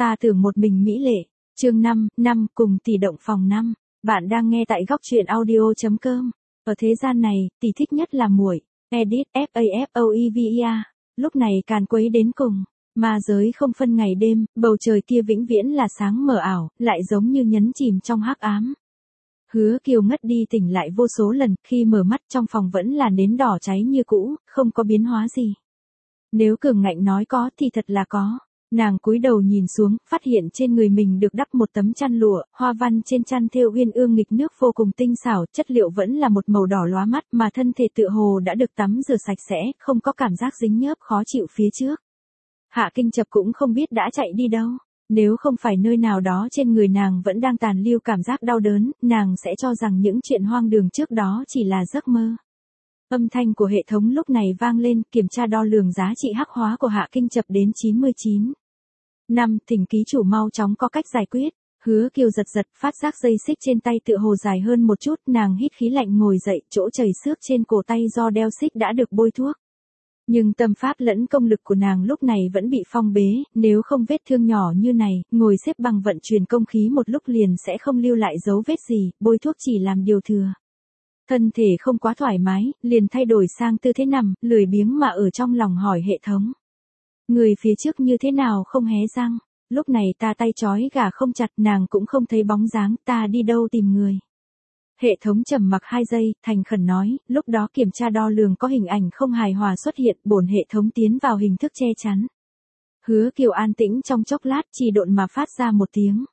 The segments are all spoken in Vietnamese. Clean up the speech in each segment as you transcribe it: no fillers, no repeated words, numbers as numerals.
ta tưởng một mình mỹ lệ. Chương 5, cùng tỷ động phòng 5. Bạn đang nghe tại góc truyện audio.com. Ở thế gian này, tỷ thích nhất là muội. Edit Fafoevia. Lúc này càn quấy đến cùng. Ma giới không phân ngày đêm, bầu trời kia vĩnh viễn là sáng mờ ảo, lại giống như nhấn chìm trong hắc ám. Hứa Kiều ngất đi tỉnh lại vô số lần, khi mở mắt trong phòng vẫn là nến đỏ cháy như cũ, không có biến hóa gì. Nếu cường ngạnh nói có thì thật là có. Nàng cúi đầu nhìn xuống, phát hiện trên người mình được đắp một tấm chăn lụa, hoa văn trên chăn thêu uyên ương nghịch nước vô cùng tinh xảo, chất liệu vẫn là một màu đỏ lóa mắt mà thân thể tựa hồ đã được tắm rửa sạch sẽ, không có cảm giác dính nhớp khó chịu phía trước. Hạ Kinh Chập cũng không biết đã chạy đi đâu. Nếu không phải nơi nào đó trên người nàng vẫn đang tàn lưu cảm giác đau đớn, nàng sẽ cho rằng những chuyện hoang đường trước đó chỉ là giấc mơ. Âm thanh của hệ thống lúc này vang lên, kiểm tra đo lường giá trị hắc hóa của Hạ Kinh Chập đến 99. 5. Thỉnh ký chủ mau chóng có cách giải quyết. Hứa Kiều giật giật, phát giác dây xích trên tay tựa hồ dài hơn một chút, nàng hít khí lạnh ngồi dậy, chỗ chảy xước trên cổ tay do đeo xích đã được bôi thuốc. Nhưng tâm pháp lẫn công lực của nàng lúc này vẫn bị phong bế, nếu không vết thương nhỏ như này, ngồi xếp bằng vận chuyển công khí một lúc liền sẽ không lưu lại dấu vết gì, bôi thuốc chỉ làm điều thừa. Thân thể không quá thoải mái, liền thay đổi sang tư thế nằm, lười biếng mà ở trong lòng hỏi hệ thống. Người phía trước như thế nào không hé răng, lúc này ta tay trói gà không chặt, nàng cũng không thấy bóng dáng, ta đi đâu tìm người. Hệ thống trầm mặc 2 giây, thành khẩn nói, lúc đó kiểm tra đo lường có hình ảnh không hài hòa xuất hiện, bổn hệ thống tiến vào hình thức che chắn. Hứa Kiều an tĩnh trong chốc lát, chỉ độn mà phát ra một tiếng.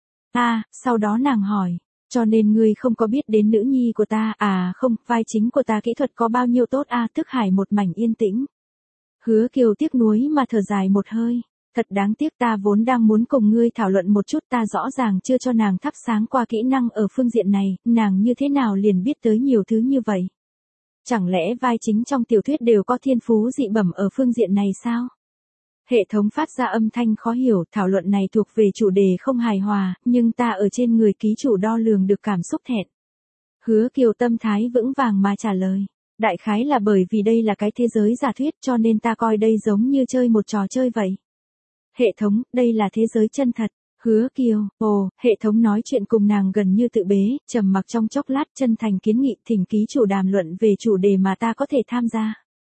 Sau đó nàng hỏi, cho nên ngươi không có biết đến nữ nhi của ta, không, vai chính của ta kỹ thuật có bao nhiêu tốt Thức Hải một mảnh yên tĩnh. Hứa Kiều tiếc nuối mà thở dài một hơi. Thật đáng tiếc, ta vốn đang muốn cùng ngươi thảo luận một chút, ta rõ ràng chưa cho nàng thắp sáng qua kỹ năng ở phương diện này, nàng như thế nào liền biết tới nhiều thứ như vậy. Chẳng lẽ vai chính trong tiểu thuyết đều có thiên phú dị bẩm ở phương diện này sao? Hệ thống phát ra âm thanh khó hiểu, thảo luận này thuộc về chủ đề không hài hòa, nhưng ta ở trên người ký chủ đo lường được cảm xúc thẹn. Hứa Kiều tâm thái vững vàng mà trả lời. Đại khái là bởi vì đây là cái thế giới giả thuyết cho nên ta coi đây giống như chơi một trò chơi vậy. Hệ thống, đây là thế giới chân thật. Hứa Kiều, hệ thống nói chuyện cùng nàng gần như tự bế, trầm mặc trong chốc lát chân thành kiến nghị thỉnh ký chủ đàm luận về chủ đề mà ta có thể tham gia.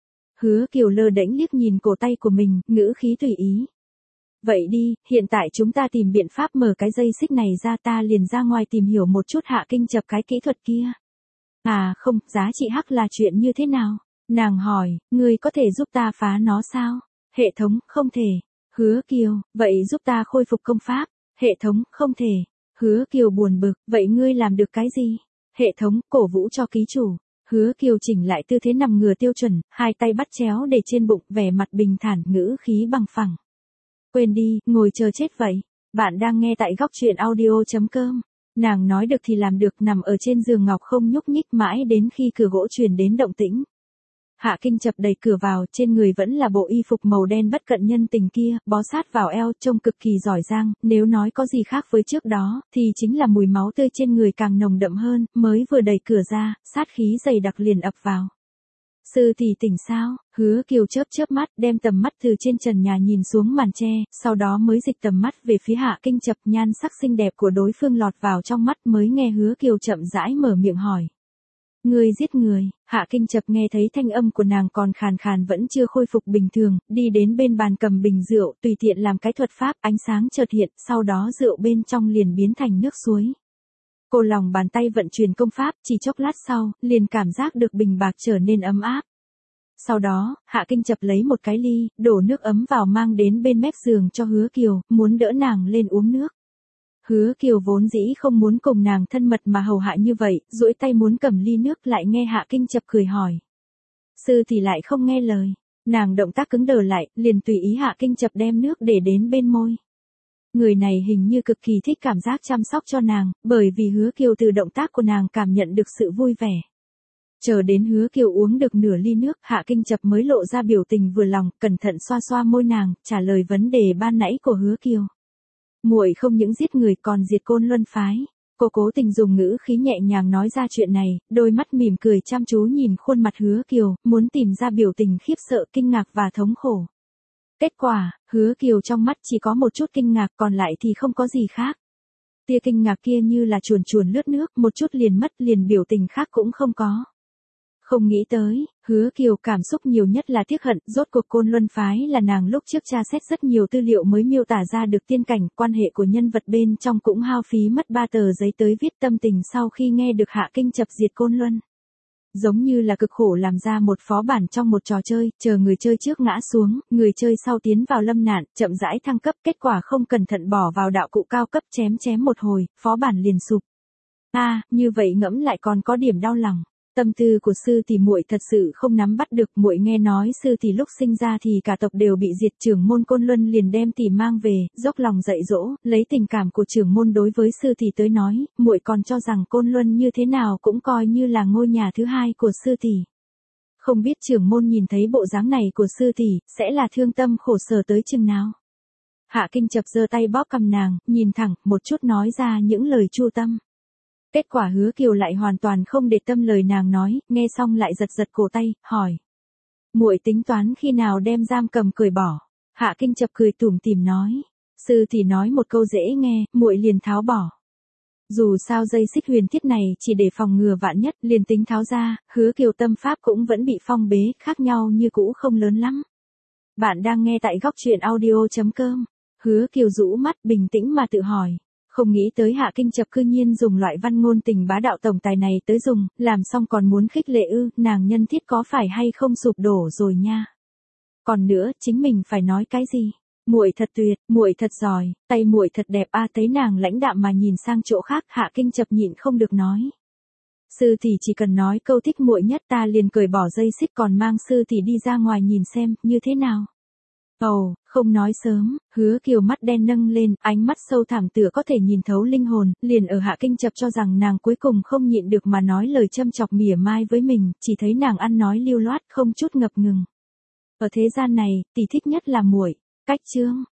Hứa Kiều lơ đễnh liếc nhìn cổ tay của mình, ngữ khí tùy ý. Vậy đi, hiện tại chúng ta tìm biện pháp mở cái dây xích này ra, ta liền ra ngoài tìm hiểu một chút Hạ Kinh Chập cái kỹ thuật kia. Không, giá trị hắc là chuyện như thế nào? Nàng hỏi, ngươi có thể giúp ta phá nó sao? Hệ thống, không thể. Hứa Kiều, vậy giúp ta khôi phục công pháp. Hệ thống, không thể. Hứa Kiều buồn bực, vậy ngươi làm được cái gì? Hệ thống, cổ vũ cho ký chủ. Hứa Kiều chỉnh lại tư thế nằm ngửa tiêu chuẩn, 2 tay bắt chéo để trên bụng, vẻ mặt bình thản, ngữ khí bằng phẳng. Quên đi, ngồi chờ chết vậy. Bạn đang nghe tại góc truyện audio.com. Nàng nói được thì làm được, nằm ở trên giường ngọc không nhúc nhích mãi đến khi cửa gỗ truyền đến động tĩnh. Hạ Kinh Chập đẩy cửa vào, trên người vẫn là bộ y phục màu đen bất cận nhân tình kia, bó sát vào eo, trông cực kỳ giỏi giang, nếu nói có gì khác với trước đó, thì chính là mùi máu tươi trên người càng nồng đậm hơn, mới vừa đẩy cửa ra, sát khí dày đặc liền ập vào. Sư tỷ tỉnh sao? Hứa Kiều chớp mắt, đem tầm mắt từ trên trần nhà nhìn xuống màn tre, sau đó mới dịch tầm mắt về phía Hạ Kinh Chập, nhan sắc xinh đẹp của đối phương lọt vào trong mắt mới nghe Hứa Kiều chậm rãi mở miệng hỏi. Ngươi giết người? Hạ Kinh Chập nghe thấy thanh âm của nàng còn khàn khàn vẫn chưa khôi phục bình thường, đi đến bên bàn cầm bình rượu, tùy tiện làm cái thuật pháp, ánh sáng chợt hiện, sau đó rượu bên trong liền biến thành nước suối. Cô lòng bàn tay vận chuyển công pháp, chỉ chốc lát sau, liền cảm giác được bình bạc trở nên ấm áp. Sau đó, Hạ Kinh Chập lấy một cái ly, đổ nước ấm vào mang đến bên mép giường cho Hứa Kiều, muốn đỡ nàng lên uống nước. Hứa Kiều vốn dĩ không muốn cùng nàng thân mật mà hầu hạ như vậy, duỗi tay muốn cầm ly nước lại nghe Hạ Kinh Chập cười hỏi. Sư thì lại không nghe lời. Nàng động tác cứng đờ lại, liền tùy ý Hạ Kinh Chập đem nước để đến bên môi. Người này hình như cực kỳ thích cảm giác chăm sóc cho nàng, bởi vì Hứa Kiều từ động tác của nàng cảm nhận được sự vui vẻ. Chờ đến Hứa Kiều uống được nửa ly nước, Hạ Kinh Chập mới lộ ra biểu tình vừa lòng, cẩn thận xoa xoa môi nàng, trả lời vấn đề ban nãy của Hứa Kiều. Muội không những giết người còn diệt Côn Luân phái. Cô cố tình dùng ngữ khí nhẹ nhàng nói ra chuyện này, đôi mắt mỉm cười chăm chú nhìn khuôn mặt Hứa Kiều, muốn tìm ra biểu tình khiếp sợ, kinh ngạc và thống khổ. Kết quả, Hứa Kiều trong mắt chỉ có một chút kinh ngạc, còn lại thì không có gì khác. Tia kinh ngạc kia như là chuồn chuồn lướt nước, một chút liền mất, liền biểu tình khác cũng không có. Không nghĩ tới, Hứa Kiều cảm xúc nhiều nhất là tiếc hận, rốt cuộc Côn Luân phái là nàng lúc trước tra xét rất nhiều tư liệu mới miêu tả ra được tiên cảnh, quan hệ của nhân vật bên trong cũng hao phí mất 3 tờ giấy tới viết tâm tình sau khi nghe được Hạ Kinh chập diệt Côn Luân. Giống như là cực khổ làm ra một phó bản trong một trò chơi, chờ người chơi trước ngã xuống, người chơi sau tiến vào lâm nạn, chậm rãi thăng cấp, kết quả không cẩn thận bỏ vào đạo cụ cao cấp chém một hồi, phó bản liền sụp. Như vậy ngẫm lại còn có điểm đau lòng. Tâm tư của sư tỷ muội thật sự không nắm bắt được, muội nghe nói sư tỷ lúc sinh ra thì cả tộc đều bị diệt, trưởng môn Côn Luân liền đem tỷ mang về, dốc lòng dạy dỗ, lấy tình cảm của trưởng môn đối với sư tỷ tới nói, muội còn cho rằng Côn Luân như thế nào cũng coi như là ngôi nhà thứ hai của sư tỷ. Không biết trưởng môn nhìn thấy bộ dáng này của sư tỷ, sẽ là thương tâm khổ sở tới chừng nào. Hạ Kinh chập giơ tay bóp cằm nàng, nhìn thẳng, một chút nói ra những lời chu tâm. Kết quả Hứa Kiều lại hoàn toàn không để tâm lời nàng nói, nghe xong lại giật giật cổ tay, hỏi. Muội tính toán khi nào đem giam cầm cởi bỏ? Hạ Kinh chập cười tủm tỉm nói. Sư thì nói một câu dễ nghe, muội liền tháo bỏ. Dù sao dây xích huyền thiết này chỉ để phòng ngừa vạn nhất, liền tính tháo ra, Hứa Kiều tâm pháp cũng vẫn bị phong bế, khác nhau như cũ không lớn lắm. Bạn đang nghe tại góc truyện audio.com. Hứa Kiều rũ mắt bình tĩnh mà tự hỏi. Không nghĩ tới Hạ Kinh chập cư nhiên dùng loại văn ngôn tình bá đạo tổng tài này tới dùng, làm xong còn muốn khích lệ ư, nàng nhân thiết có phải hay không sụp đổ rồi nha. Còn nữa, chính mình phải nói cái gì? Muội thật tuyệt, muội thật giỏi, tay muội thật đẹp thấy nàng lãnh đạm mà nhìn sang chỗ khác, Hạ Kinh chập nhịn không được nói. Sư tỷ chỉ cần nói câu thích muội nhất ta liền cởi bỏ dây xích, còn mang sư tỷ đi ra ngoài nhìn xem, như thế nào? Không nói sớm, Hứa Kiều mắt đen nâng lên, ánh mắt sâu thẳm tựa có thể nhìn thấu linh hồn, liền ở Hạ Kinh chập cho rằng nàng cuối cùng không nhịn được mà nói lời châm chọc mỉa mai với mình, chỉ thấy nàng ăn nói lưu loát không chút ngập ngừng. Ở thế gian này, tỷ thích nhất là muội. Cách chương